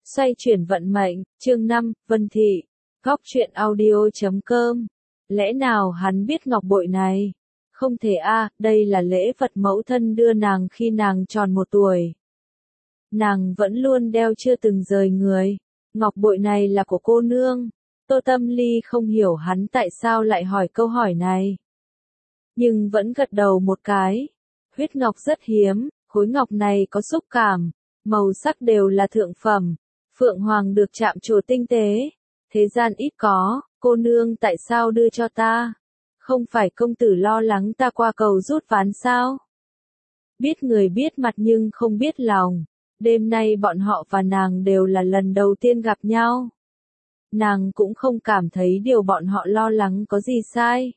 Xoay chuyển vận mệnh, chương 5, Vân Thị, góc truyện audio.com. Lẽ nào hắn biết ngọc bội này? Không thể a, đây là lễ vật mẫu thân đưa nàng khi nàng tròn 1 tuổi. Nàng vẫn luôn đeo chưa từng rời người. Ngọc bội này là của cô nương. Tô Tâm Ly không hiểu hắn tại sao lại hỏi câu hỏi này. Nhưng vẫn gật đầu một cái. Huyết ngọc rất hiếm, khối ngọc này có xúc cảm, màu sắc đều là thượng phẩm. Phượng Hoàng được chạm trổ tinh tế, thế gian ít có, cô nương tại sao đưa cho ta? Không phải công tử lo lắng ta qua cầu rút ván sao? Biết người biết mặt nhưng không biết lòng, đêm nay bọn họ và nàng đều là lần đầu tiên gặp nhau. Nàng cũng không cảm thấy điều bọn họ lo lắng có gì sai.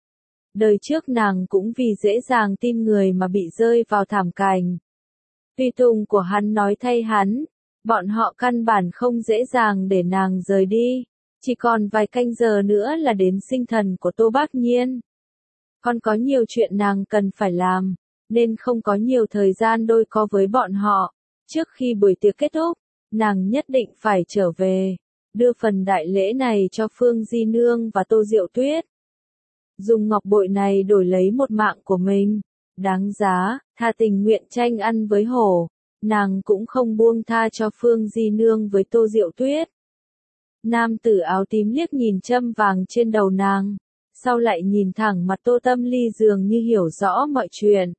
Đời trước nàng cũng vì dễ dàng tin người mà bị rơi vào thảm cảnh. Tùy tùng của hắn nói thay hắn. Bọn họ căn bản không dễ dàng để nàng rời đi, chỉ còn vài canh giờ nữa là đến sinh thần của Tô Bác Nhiên. Còn có nhiều chuyện nàng cần phải làm, nên không có nhiều thời gian đôi co với bọn họ. Trước khi buổi tiệc kết thúc, nàng nhất định phải trở về, đưa phần đại lễ này cho Phương Di Nương và Tô Diệu Tuyết. Dùng ngọc bội này đổi lấy một mạng của mình, đáng giá, thà tình nguyện tranh ăn với hổ. Nàng cũng không buông tha cho Phương Di Nương với Tô Diệu Tuyết. Nam tử áo tím liếc nhìn châm vàng trên đầu nàng, sau lại nhìn thẳng mặt Tô Tâm Ly dường như hiểu rõ mọi chuyện.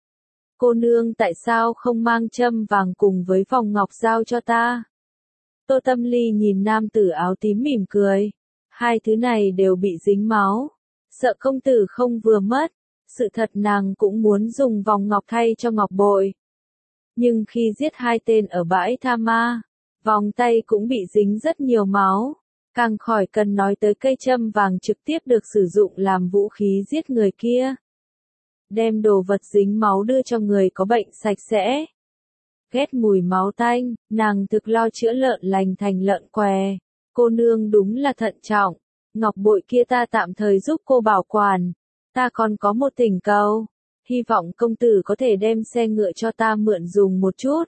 Cô nương tại sao không mang châm vàng cùng với vòng ngọc giao cho ta? Tô Tâm Ly nhìn nam tử áo tím mỉm cười. Hai thứ này đều bị dính máu, sợ công tử không vừa mất. Sự thật nàng cũng muốn dùng vòng ngọc thay cho ngọc bội. Nhưng khi giết 2 tên ở bãi Tha Ma, vòng tay cũng bị dính rất nhiều máu, càng khỏi cần nói tới cây châm vàng trực tiếp được sử dụng làm vũ khí giết người kia. Đem đồ vật dính máu đưa cho người có bệnh sạch sẽ. Ghét mùi máu tanh, nàng thực lo chữa lợn lành thành lợn què. Cô nương đúng là thận trọng, ngọc bội kia ta tạm thời giúp cô bảo quản, ta còn có một thỉnh cầu. Hy vọng công tử có thể đem xe ngựa cho ta mượn dùng một chút.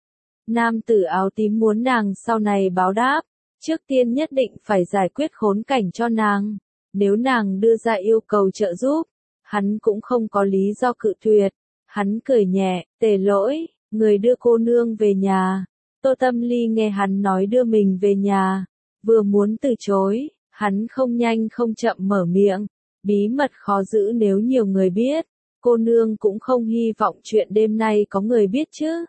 Nam tử áo tím muốn nàng sau này báo đáp, trước tiên nhất định phải giải quyết khốn cảnh cho nàng. Nếu nàng đưa ra yêu cầu trợ giúp, hắn cũng không có lý do cự tuyệt. Hắn cười nhẹ, Tề Lỗi, người đưa cô nương về nhà. Tô Tâm Ly nghe hắn nói đưa mình về nhà, vừa muốn từ chối, hắn không nhanh không chậm mở miệng. Bí mật khó giữ nếu nhiều người biết. Cô nương cũng không hy vọng chuyện đêm nay có người biết chứ.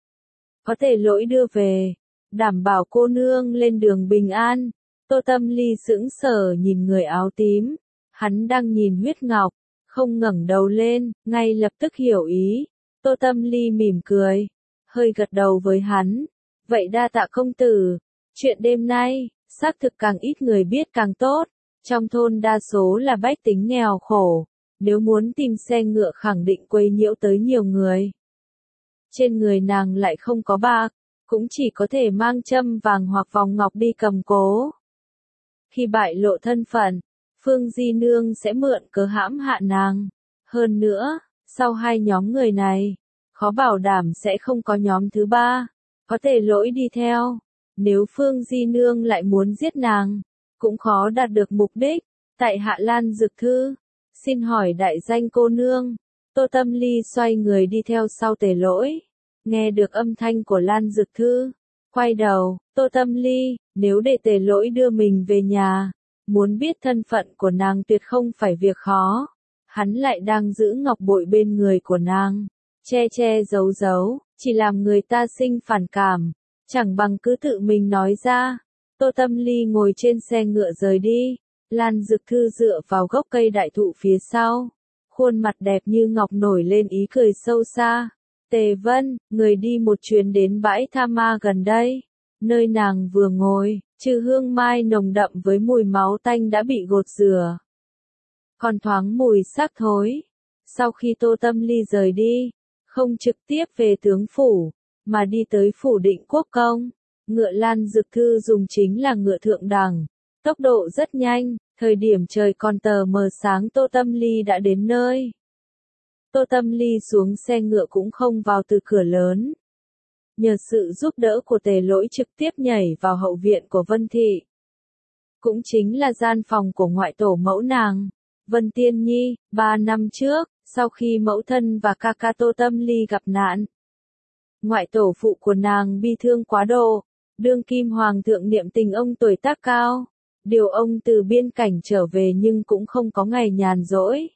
Có thể Lỗi đưa về, đảm bảo cô nương lên đường bình an. Tô Tâm Ly sững sờ nhìn người áo tím, hắn đang nhìn huyết ngọc, không ngẩng đầu lên, ngay lập tức hiểu ý. Tô Tâm Ly mỉm cười, hơi gật đầu với hắn. Vậy đa tạ công tử, chuyện đêm nay, xác thực càng ít người biết càng tốt. Trong thôn đa số là bách tính nghèo khổ. Nếu muốn tìm xe ngựa khẳng định quấy nhiễu tới nhiều người. Trên người nàng lại không có bạc, cũng chỉ có thể mang châm vàng hoặc vòng ngọc đi cầm cố. Khi bại lộ thân phận, Phương Di Nương sẽ mượn cớ hãm hại nàng. Hơn nữa, sau 2 nhóm người này, khó bảo đảm sẽ không có nhóm thứ 3, có thể Lỗi đi theo. Nếu Phương Di Nương lại muốn giết nàng, cũng khó đạt được mục đích. Tại Hạ Lan Dực Thư. Xin hỏi đại danh cô nương. Tô Tâm Ly xoay người đi theo sau Tề Lỗi. Nghe được âm thanh của Lan Dực Thư. Quay đầu, Tô Tâm Ly, nếu để Tề Lỗi đưa mình về nhà, muốn biết thân phận của nàng tuyệt không phải việc khó. Hắn lại đang giữ ngọc bội bên người của nàng. Che che giấu giấu, chỉ làm người ta sinh phản cảm. Chẳng bằng cứ tự mình nói ra. Tô Tâm Ly ngồi trên xe ngựa rời đi. Lan Dực Thư dựa vào gốc cây đại thụ phía sau. Khuôn mặt đẹp như ngọc nổi lên ý cười sâu xa. Tề Vân, người đi một chuyến đến bãi Tha Ma gần đây. Nơi nàng vừa ngồi, trừ hương mai nồng đậm với mùi máu tanh đã bị gột rửa. Còn thoáng mùi xác thối. Sau khi Tô Tâm Ly rời đi, không trực tiếp về tướng phủ, mà đi tới phủ Định Quốc Công. Ngựa Lan Dực Thư dùng chính là ngựa thượng đẳng. Tốc độ rất nhanh, thời điểm trời còn tờ mờ sáng Tô Tâm Ly đã đến nơi. Tô Tâm Ly xuống xe ngựa cũng không vào từ cửa lớn. nhờ sự giúp đỡ của Tề Lỗi trực tiếp nhảy vào hậu viện của Vân Thị. Cũng chính là gian phòng của ngoại tổ mẫu nàng, Vân Tiên Nhi. 3 năm trước, sau khi mẫu thân và ca ca Tô Tâm Ly gặp nạn, ngoại tổ phụ của nàng bi thương quá độ, đương kim hoàng thượng niệm tình ông tuổi tác cao, điều ông từ biên cảnh trở về nhưng cũng không có ngày nhàn rỗi,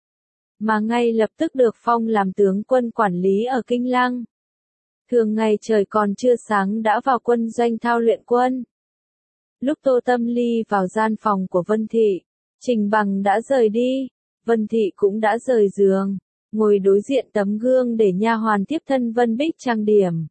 mà ngay lập tức được phong làm tướng quân quản lý ở Kinh Lăng. Thường ngày trời còn chưa sáng đã vào quân doanh thao luyện quân. Lúc Tô Tâm Ly vào gian phòng của Vân Thị, Trình Bằng đã rời đi, Vân Thị cũng đã rời giường, ngồi đối diện tấm gương để nha hoàn tiếp thân Vân Bích trang điểm.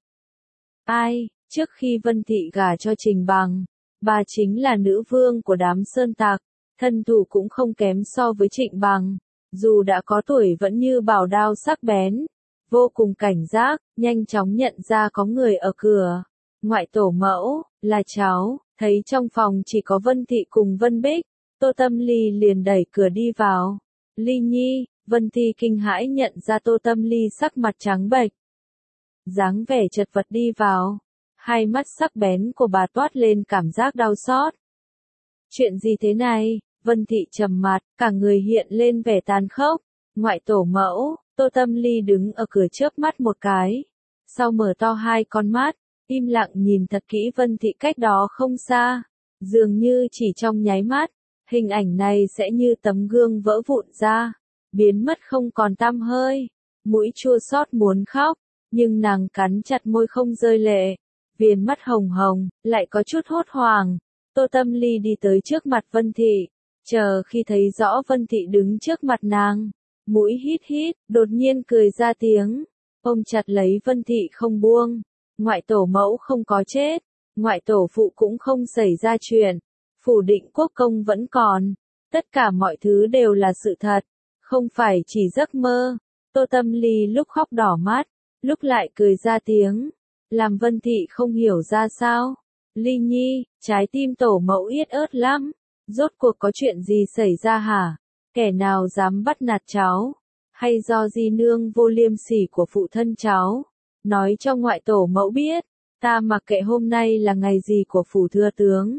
Ai, trước khi Vân Thị gả cho Trình Bằng, bà chính là nữ vương của đám sơn tặc, thân thủ cũng không kém so với Trịnh Bằng, dù đã có tuổi vẫn như bảo đao sắc bén, vô cùng cảnh giác, nhanh chóng nhận ra có người ở cửa. Ngoại tổ mẫu, là cháu, thấy trong phòng chỉ có Vân Thị cùng Vân Bích, Tô Tâm Ly liền đẩy cửa đi vào. Ly Nhi, Vân Thị kinh hãi nhận ra Tô Tâm Ly sắc mặt trắng bệch, dáng vẻ chật vật đi vào, hai mắt sắc bén của bà toát lên cảm giác đau xót. Chuyện gì thế này? Vân Thị trầm mặt, cả người hiện lên vẻ tàn khốc. Ngoại tổ mẫu, Tô Tâm Ly đứng ở cửa chớp mắt một cái, sau mở to hai con mắt, im lặng nhìn thật kỹ Vân Thị cách đó không xa, dường như chỉ trong nháy mắt, hình ảnh này sẽ như tấm gương vỡ vụn ra, biến mất không còn tăm hơi. Mũi chua xót muốn khóc, nhưng nàng cắn chặt môi không rơi lệ, viền mắt hồng hồng, lại có chút hốt hoảng. Tô Tâm Ly đi tới trước mặt Vân Thị, chờ khi thấy rõ Vân Thị đứng trước mặt nàng, mũi hít hít, đột nhiên cười ra tiếng, ôm chặt lấy Vân Thị không buông. Ngoại tổ mẫu không có chết, ngoại tổ phụ cũng không xảy ra chuyện, phủ Định Quốc công vẫn còn, tất cả mọi thứ đều là sự thật, không phải chỉ giấc mơ. Tô Tâm Ly lúc khóc đỏ mắt, lúc lại cười ra tiếng, làm Vân Thị không hiểu ra sao. Ly Nhi, trái tim tổ mẫu yết ớt lắm, rốt cuộc có chuyện gì xảy ra hả? Kẻ nào dám bắt nạt cháu? Hay do di nương vô liêm sỉ của phụ thân cháu? Nói cho ngoại tổ mẫu biết, ta mặc kệ hôm nay là ngày gì của phủ thừa tướng.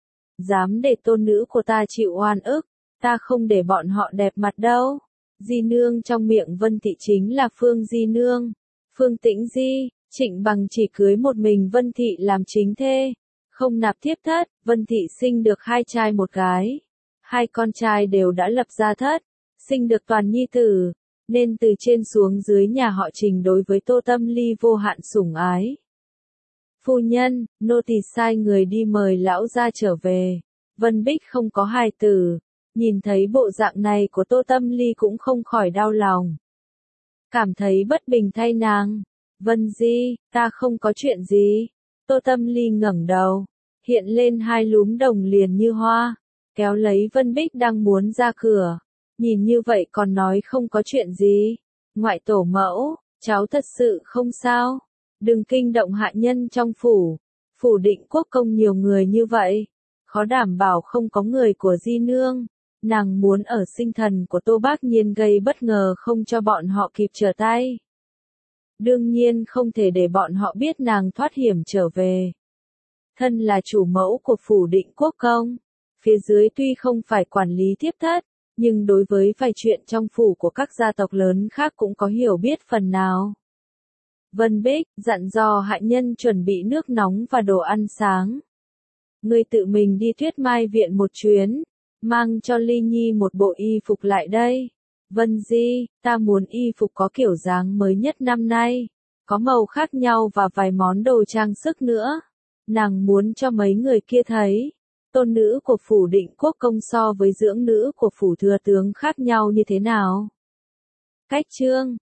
Dám để tôn nữ của ta chịu oan ức, ta không để bọn họ đẹp mặt đâu. Di nương trong miệng Vân Thị chính là Phương Di nương, Phương Tĩnh Di. Trịnh Bằng chỉ cưới một mình Vân Thị làm chính thê, không nạp thiếp thất. Vân Thị sinh được 2 trai 1 gái, 2 con trai đều đã lập gia thất, sinh được toàn nhi tử, nên từ trên xuống dưới nhà họ Trình đối với Tô Tâm Ly vô hạn sủng ái. Phu nhân, nô tỳ sai người đi mời lão gia trở về. Vân Bích không có hài tử, nhìn thấy bộ dạng này của Tô Tâm Ly cũng không khỏi đau lòng, cảm thấy bất bình thay nàng. Vân Di, ta không có chuyện gì. Tô Tâm Ly ngẩng đầu, hiện lên 2 lúm đồng liền như hoa, kéo lấy Vân Bích đang muốn ra cửa. Nhìn như vậy còn nói không có chuyện gì. Ngoại tổ mẫu, cháu thật sự không sao. Đừng kinh động hạ nhân trong phủ. Phủ Định Quốc công nhiều người như vậy, khó đảm bảo không có người của Di nương. Nàng muốn ở sinh thần của Tô Bác Nhiên gây bất ngờ không cho bọn họ kịp trở tay. Đương nhiên không thể để bọn họ biết nàng thoát hiểm trở về. Thân là chủ mẫu của phủ Định Quốc công, phía dưới tuy không phải quản lý thiếp thất, nhưng đối với vài chuyện trong phủ của các gia tộc lớn khác cũng có hiểu biết phần nào. Vân Bích dặn dò hạ nhân chuẩn bị nước nóng và đồ ăn sáng. Ngươi tự mình đi Tuyết Mai viện một chuyến, mang cho Ly Nhi một bộ y phục lại đây. Vân Di, ta muốn y phục có kiểu dáng mới nhất năm nay, có màu khác nhau và vài món đồ trang sức nữa. Nàng muốn cho mấy người kia thấy, tôn nữ của phủ Định Quốc công so với dưỡng nữ của phủ thừa tướng khác nhau như thế nào. Cách chương